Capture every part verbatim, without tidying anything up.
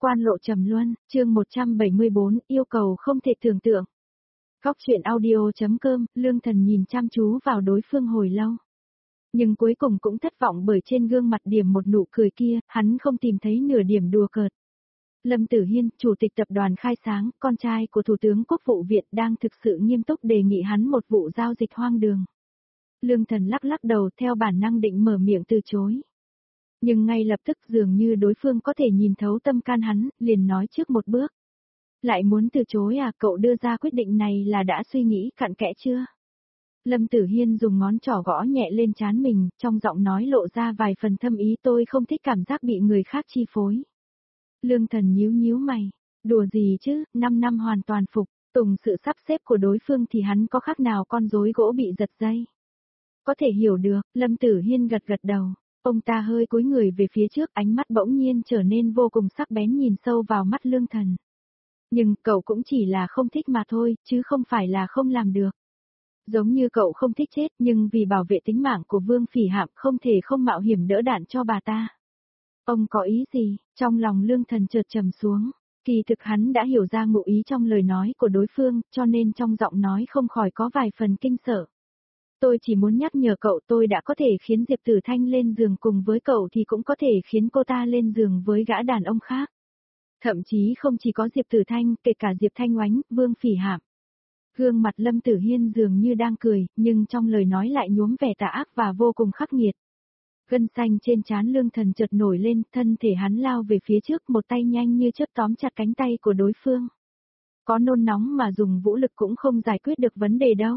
Quan lộ trầm luân, chương một trăm bảy mươi bốn, yêu cầu không thể tưởng tượng. Góc truyện audio.com, Lương Thần nhìn chăm chú vào đối phương hồi lâu. Nhưng cuối cùng cũng thất vọng bởi trên gương mặt điểm một nụ cười kia, hắn không tìm thấy nửa điểm đùa cợt. Lâm Tử Hiên, Chủ tịch Tập đoàn Khai Sáng, con trai của Thủ tướng Quốc vụ Viện đang thực sự nghiêm túc đề nghị hắn một vụ giao dịch hoang đường. Lương Thần lắc lắc đầu theo bản năng định mở miệng từ chối. Nhưng ngay lập tức dường như đối phương có thể nhìn thấu tâm can hắn, liền nói trước một bước. Lại muốn từ chối à, cậu đưa ra quyết định này là đã suy nghĩ cặn kẽ chưa? Lâm Tử Hiên dùng ngón trỏ gõ nhẹ lên trán mình, trong giọng nói lộ ra vài phần thâm ý, tôi không thích cảm giác bị người khác chi phối. Lương Thần nhíu nhíu mày, đùa gì chứ, năm năm hoàn toàn phục, tùng sự sắp xếp của đối phương thì hắn có khác nào con rối gỗ bị giật dây. Có thể hiểu được, Lâm Tử Hiên gật gật đầu. Ông ta hơi cúi người về phía trước, ánh mắt bỗng nhiên trở nên vô cùng sắc bén nhìn sâu vào mắt Lương Thần. Nhưng cậu cũng chỉ là không thích mà thôi, chứ không phải là không làm được. Giống như cậu không thích chết nhưng vì bảo vệ tính mạng của Vương Phỉ Hạm không thể không mạo hiểm đỡ đạn cho bà ta. Ông có ý gì? Trong lòng Lương Thần chợt trầm xuống. Kỳ thực hắn đã hiểu ra ngụ ý trong lời nói của đối phương, cho nên trong giọng nói không khỏi có vài phần kinh sợ. Tôi chỉ muốn nhắc nhở cậu, tôi đã có thể khiến Diệp Tử Thanh lên giường cùng với cậu thì cũng có thể khiến cô ta lên giường với gã đàn ông khác. Thậm chí không chỉ có Diệp Tử Thanh, kể cả Diệp Thanh Oánh, Vương Phỉ Hạm. Gương mặt Lâm Tử Hiên dường như đang cười, nhưng trong lời nói lại nhuốm vẻ tà ác và vô cùng khắc nghiệt. Gân xanh trên trán Lương Thần chợt nổi lên, thân thể hắn lao về phía trước, một tay nhanh như chớp tóm chặt cánh tay của đối phương. Có nôn nóng mà dùng vũ lực cũng không giải quyết được vấn đề đâu.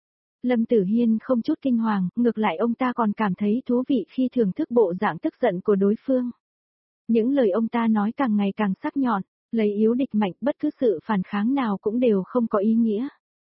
Lâm Tử Hiên không chút kinh hoàng, ngược lại ông ta còn cảm thấy thú vị khi thưởng thức bộ dạng tức giận của đối phương. Những lời ông ta nói càng ngày càng sắc nhọn, lấy yếu địch mạnh, bất cứ sự phản kháng nào cũng đều không có ý nghĩa.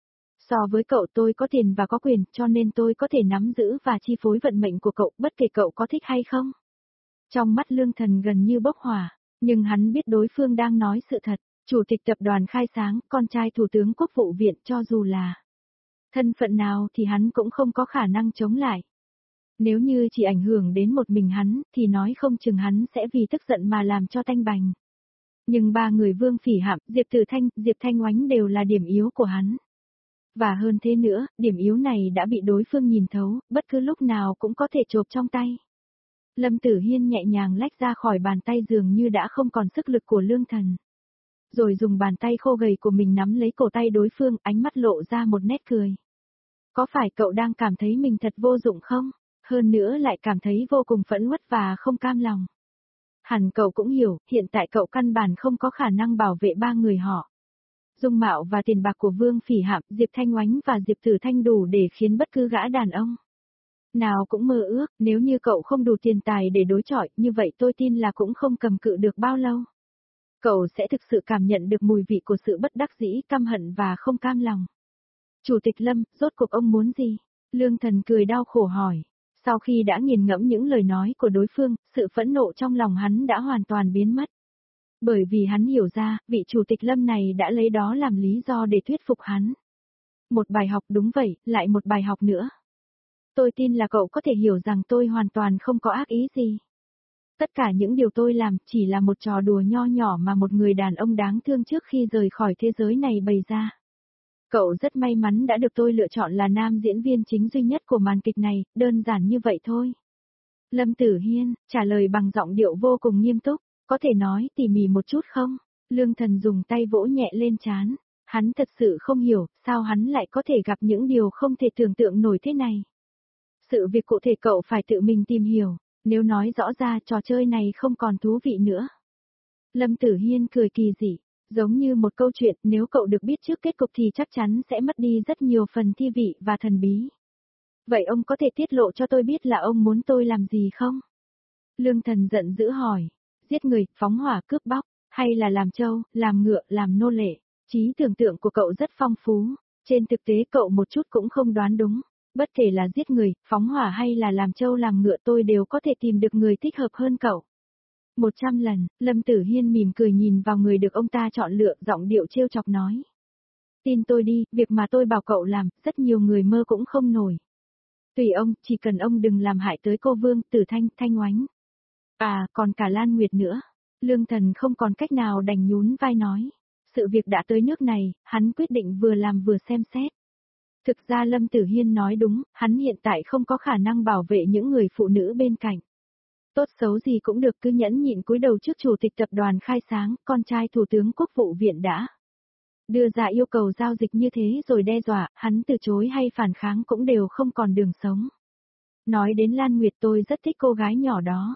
So với cậu tôi có tiền và có quyền, cho nên tôi có thể nắm giữ và chi phối vận mệnh của cậu, bất kể cậu có thích hay không. Trong mắt Lương Thần gần như bốc hỏa, nhưng hắn biết đối phương đang nói sự thật. Chủ tịch Tập đoàn Khai Sáng, con trai Thủ tướng Quốc vụ Viện, cho dù là thân phận nào thì hắn cũng không có khả năng chống lại. Nếu như chỉ ảnh hưởng đến một mình hắn, thì nói không chừng hắn sẽ vì tức giận mà làm cho tanh bành. Nhưng ba người Vương Phỉ Hạm, Diệp Tử Thanh, Diệp Thanh Oánh đều là điểm yếu của hắn. Và hơn thế nữa, điểm yếu này đã bị đối phương nhìn thấu, bất cứ lúc nào cũng có thể chộp trong tay. Lâm Tử Hiên nhẹ nhàng lách ra khỏi bàn tay dường như đã không còn sức lực của Lương Thần. Rồi dùng bàn tay khô gầy của mình nắm lấy cổ tay đối phương, ánh mắt lộ ra một nét cười. Có phải cậu đang cảm thấy mình thật vô dụng không? Hơn nữa lại cảm thấy vô cùng phẫn uất và không cam lòng. Hẳn cậu cũng hiểu, hiện tại cậu căn bản không có khả năng bảo vệ ba người họ. Dung mạo và tiền bạc của Vương Phỉ Hạm, Diệp Thanh Oánh và Diệp Tử Thanh đủ để khiến bất cứ gã đàn ông nào cũng mơ ước, nếu như cậu không đủ tiền tài để đối chọi, như vậy tôi tin là cũng không cầm cự được bao lâu. Cậu sẽ thực sự cảm nhận được mùi vị của sự bất đắc dĩ, căm hận và không cam lòng. Chủ tịch Lâm, rốt cuộc ông muốn gì? Lương Thần cười đau khổ hỏi. Sau khi đã nghiền ngẫm những lời nói của đối phương, sự phẫn nộ trong lòng hắn đã hoàn toàn biến mất. Bởi vì hắn hiểu ra, vị chủ tịch Lâm này đã lấy đó làm lý do để thuyết phục hắn. Một bài học, đúng vậy, lại một bài học nữa. Tôi tin là cậu có thể hiểu rằng tôi hoàn toàn không có ác ý gì. Tất cả những điều tôi làm chỉ là một trò đùa nho nhỏ mà một người đàn ông đáng thương trước khi rời khỏi thế giới này bày ra. Cậu rất may mắn đã được tôi lựa chọn là nam diễn viên chính duy nhất của màn kịch này, đơn giản như vậy thôi. Lâm Tử Hiên trả lời bằng giọng điệu vô cùng nghiêm túc, có thể nói tỉ mỉ một chút không? Lương Thần dùng tay vỗ nhẹ lên trán, hắn thật sự không hiểu, sao hắn lại có thể gặp những điều không thể tưởng tượng nổi thế này. Sự việc cụ thể cậu phải tự mình tìm hiểu, nếu nói rõ ra trò chơi này không còn thú vị nữa. Lâm Tử Hiên cười kỳ dị. Giống như một câu chuyện, nếu cậu được biết trước kết cục thì chắc chắn sẽ mất đi rất nhiều phần thi vị và thần bí. Vậy ông có thể tiết lộ cho tôi biết là ông muốn tôi làm gì không? Lương Thần giận dữ hỏi. Giết người, phóng hỏa, cướp bóc, hay là làm trâu, làm ngựa, làm nô lệ? Trí tưởng tượng của cậu rất phong phú. Trên thực tế cậu một chút cũng không đoán đúng. Bất kể là giết người, phóng hỏa hay là làm trâu làm ngựa, tôi đều có thể tìm được người thích hợp hơn cậu. Một trăm lần, Lâm Tử Hiên mỉm cười nhìn vào người được ông ta chọn lựa, giọng điệu trêu chọc nói. Tin tôi đi, việc mà tôi bảo cậu làm, rất nhiều người mơ cũng không nổi. Tùy ông, chỉ cần ông đừng làm hại tới cô Vương, Tử Thanh, Thanh Oánh. À, còn cả Lan Nguyệt nữa. Lương Thần không còn cách nào đành nhún vai nói. Sự việc đã tới nước này, hắn quyết định vừa làm vừa xem xét. Thực ra Lâm Tử Hiên nói đúng, hắn hiện tại không có khả năng bảo vệ những người phụ nữ bên cạnh. Tốt xấu gì cũng được cứ nhẫn nhịn cúi đầu trước chủ tịch tập đoàn Khai Sáng, con trai thủ tướng quốc vụ viện đã đưa ra yêu cầu giao dịch như thế rồi đe dọa, hắn từ chối hay phản kháng cũng đều không còn đường sống. Nói đến Lan Nguyệt tôi rất thích cô gái nhỏ đó.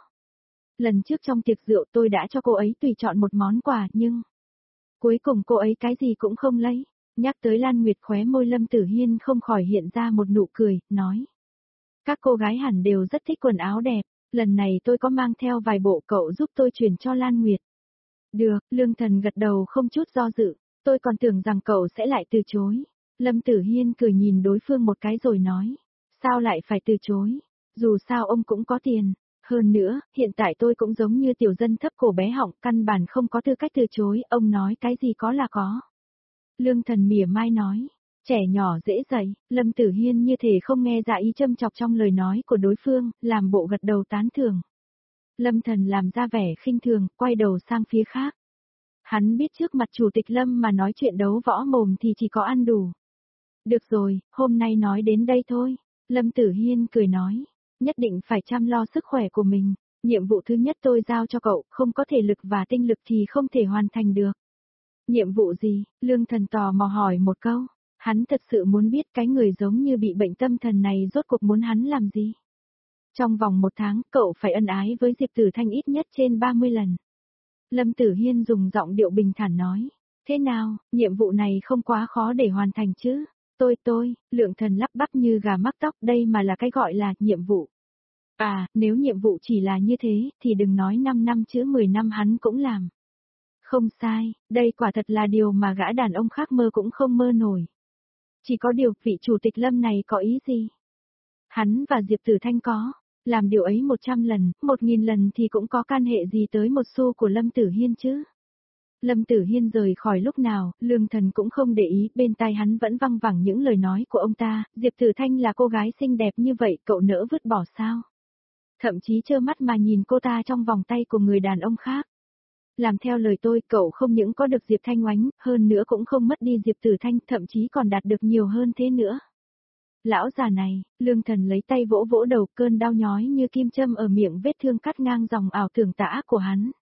Lần trước trong tiệc rượu tôi đã cho cô ấy tùy chọn một món quà nhưng cuối cùng cô ấy cái gì cũng không lấy. Nhắc tới Lan Nguyệt khóe môi Lâm Tử Hiên không khỏi hiện ra một nụ cười, nói. Các cô gái hẳn đều rất thích quần áo đẹp, lần này tôi có mang theo vài bộ cậu giúp tôi chuyển cho Lan Nguyệt. Được, Lương Thần gật đầu không chút do dự, tôi còn tưởng rằng cậu sẽ lại từ chối. Lâm Tử Hiên cười nhìn đối phương một cái rồi nói. Sao lại phải từ chối? Dù sao ông cũng có tiền. Hơn nữa, hiện tại tôi cũng giống như tiểu dân thấp cổ bé họng, căn bản không có tư cách từ chối, ông nói cái gì có là có. Lương Thần mỉa mai nói, trẻ nhỏ dễ dạy, Lâm Tử Hiên như thể không nghe ra ý châm chọc trong lời nói của đối phương, làm bộ gật đầu tán thưởng. Lâm Thần làm ra vẻ khinh thường, quay đầu sang phía khác. Hắn biết trước mặt chủ tịch Lâm mà nói chuyện đấu võ mồm thì chỉ có ăn đủ. Được rồi, hôm nay nói đến đây thôi. Lâm Tử Hiên cười nói, nhất định phải chăm lo sức khỏe của mình. Nhiệm vụ thứ nhất tôi giao cho cậu, không có thể lực và tinh lực thì không thể hoàn thành được. Nhiệm vụ gì? Lương Thần tò mò hỏi một câu. Hắn thật sự muốn biết cái người giống như bị bệnh tâm thần này rốt cuộc muốn hắn làm gì. Trong vòng một tháng, cậu phải ân ái với Diệp Tử Thanh ít nhất trên ba mươi lần. Lâm Tử Hiên dùng giọng điệu bình thản nói. Thế nào, nhiệm vụ này không quá khó để hoàn thành chứ? Tôi tôi, Lượng Thần lắp bắp như gà mắc tóc, đây mà là cái gọi là nhiệm vụ. À, nếu nhiệm vụ chỉ là như thế, thì đừng nói năm năm chứ mười năm hắn cũng làm. Không sai, đây quả thật là điều mà gã đàn ông khác mơ cũng không mơ nổi. Chỉ có điều vị chủ tịch Lâm này có ý gì? Hắn và Diệp Tử Thanh có, làm điều ấy một trăm lần, một nghìn lần thì cũng có can hệ gì tới một xu của Lâm Tử Hiên chứ? Lâm Tử Hiên rời khỏi lúc nào, Lương Thần cũng không để ý, bên tai hắn vẫn văng vẳng những lời nói của ông ta, Diệp Tử Thanh là cô gái xinh đẹp như vậy, cậu nỡ vứt bỏ sao? Thậm chí trơ mắt mà nhìn cô ta trong vòng tay của người đàn ông khác. Làm theo lời tôi, cậu không những có được Diệp Thanh oánh, hơn nữa cũng không mất đi Diệp Tử Thanh, thậm chí còn đạt được nhiều hơn thế nữa. Lão già này, Lương Thần lấy tay vỗ vỗ đầu, cơn đau nhói như kim châm ở miệng vết thương cắt ngang dòng ảo tưởng tả của hắn.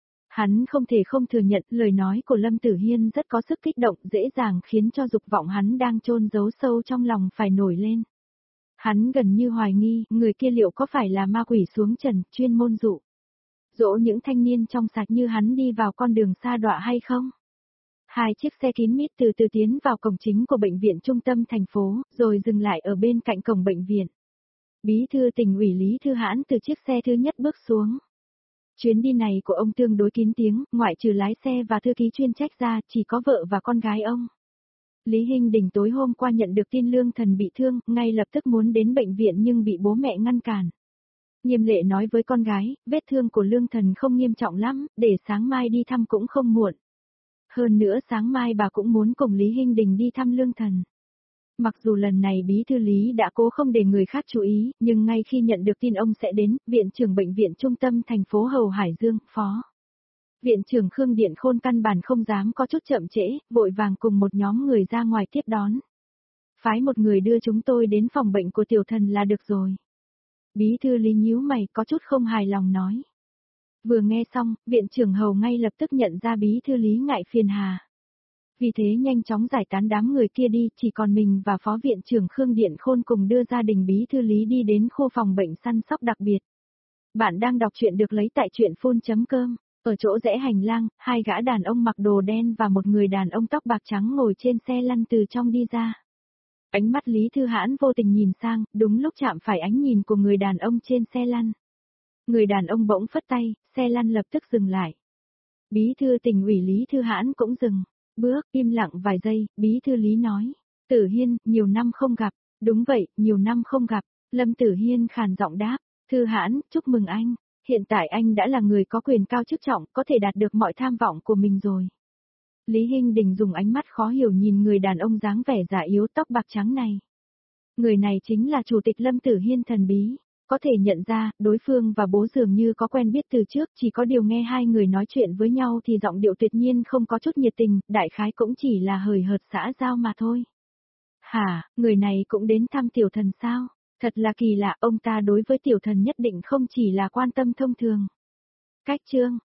Hắn không thể không thừa nhận lời nói của Lâm Tử Hiên rất có sức kích động, dễ dàng khiến cho dục vọng hắn đang chôn giấu sâu trong lòng phải nổi lên. Hắn gần như hoài nghi, người kia liệu có phải là ma quỷ xuống trần, chuyên môn dụ dỗ những thanh niên trong sạch như hắn đi vào con đường sa đọa hay không? Hai chiếc xe kín mít từ từ tiến vào cổng chính của bệnh viện trung tâm thành phố, rồi dừng lại ở bên cạnh cổng bệnh viện. Bí thư tỉnh ủy Lý Thư Hãn từ chiếc xe thứ nhất bước xuống. Chuyến đi này của ông tương đối kín tiếng, ngoại trừ lái xe và thư ký chuyên trách ra, chỉ có vợ và con gái ông. Lý Hinh Đình tối hôm qua nhận được tin Lương Thần bị thương, ngay lập tức muốn đến bệnh viện nhưng bị bố mẹ ngăn cản. Nghiêm Lệ nói với con gái, vết thương của Lương Thần không nghiêm trọng lắm, để sáng mai đi thăm cũng không muộn. Hơn nữa sáng mai bà cũng muốn cùng Lý Hinh Đình đi thăm Lương Thần. Mặc dù lần này bí thư Lý đã cố không để người khác chú ý, nhưng ngay khi nhận được tin ông sẽ đến, viện trưởng bệnh viện trung tâm thành phố Hầu Hải Dương, phó viện trưởng Khương Điện Khôn căn bản không dám có chút chậm trễ, vội vàng cùng một nhóm người ra ngoài tiếp đón. Phái một người đưa chúng tôi đến phòng bệnh của tiểu thần là được rồi. Bí thư Lý nhíu mày có chút không hài lòng nói. Vừa nghe xong, viện trưởng Hầu ngay lập tức nhận ra bí thư Lý ngại phiền hà. Vì thế nhanh chóng giải tán đám người kia đi, chỉ còn mình và phó viện trưởng Khương Điện Khôn cùng đưa gia đình bí thư Lý đi đến khu phòng bệnh săn sóc đặc biệt. Bạn đang đọc truyện được lấy tại truyện phun chấm com. Ở chỗ rẽ hành lang, hai gã đàn ông mặc đồ đen và một người đàn ông tóc bạc trắng ngồi trên xe lăn từ trong đi ra. Ánh mắt Lý Thư Hãn vô tình nhìn sang, đúng lúc chạm phải ánh nhìn của người đàn ông trên xe lăn. Người đàn ông bỗng phất tay, xe lăn lập tức dừng lại. Bí thư tỉnh ủy Lý Thư Hãn cũng dừng. Bước, im lặng vài giây, bí thư Lý nói. Tử Hiên, nhiều năm không gặp. Đúng vậy, nhiều năm không gặp. Lâm Tử Hiên khàn giọng đáp. Thư Hãn, chúc mừng anh. Hiện tại anh đã là người có quyền cao chức trọng, có thể đạt được mọi tham vọng của mình rồi. Lý Hinh Đình dùng ánh mắt khó hiểu nhìn người đàn ông dáng vẻ già yếu tóc bạc trắng này. Người này chính là chủ tịch Lâm Tử Hiên thần bí. có thể nhận ra, đối phương và bố dường như có quen biết từ trước, chỉ có điều nghe hai người nói chuyện với nhau thì giọng điệu tuyệt nhiên không có chút nhiệt tình, đại khái cũng chỉ là hời hợt xã giao mà thôi. Hả, người này cũng đến thăm tiểu thần sao? Thật là kỳ lạ, ông ta đối với tiểu thần nhất định không chỉ là quan tâm thông thường. Cách chương